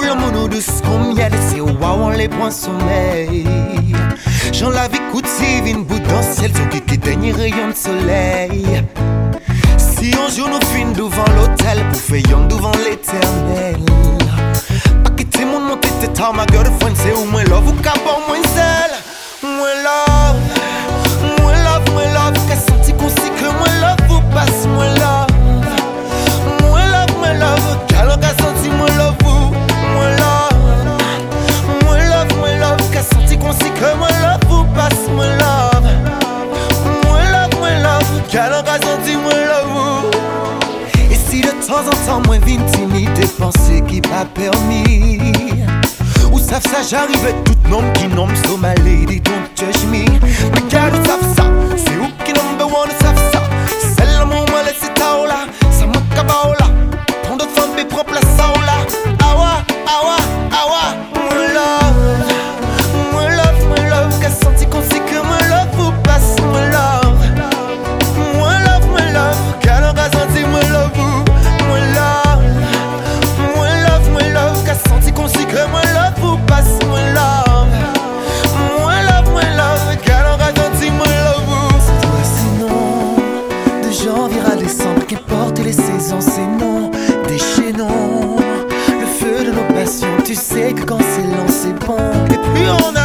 Coulons mono douce comme miel, c'est waouh, on les prend sommeil. J'en la vie coutive, une bout dans le ciel, sur qui dernier rayon de soleil. Si un jour nous finissons devant l'hôtel, pour faire yon devant l'éternel. Pas quitter mon monté tête à ma girlfriend, c'est où moi love ou cabot moins zèle. Moi love, qu'à senti qu'on sait que moi love vous passe, moi love, qu'à l'on qu'a senti moi love vous, moi love, qu'à senti qu'on sait que moi love vous passe, moi love, qu'à l'on qu'a senti moi love vous. Et si de temps en temps moi vine timide de penser qui pas permis, ou savent ça j'arrive tout nom qui nomme so my lady don't judge me. Mais car ou savent ça, c'est où qui number one ou savent ça. C'est l'amour moi laisse ta ola, ça m'a kabaola. Prends d'autres femmes mais prends place à ola. Awa, moi love, qu'a senti qu'on sait que moi love vous passe, moi love, qu'a l'on qu'a senti moi love vous, moi love, qu'a senti qu'on sait que moi love vous passe, moi love, qu'a l'on qu'a senti moi love vous. C'est toi sinon, de janvier à décembre, qu'importe les saisons, c'est non, déchaînons le feu de nos passions. Tu sais que quand c'est long, c'est bon. Et puis on a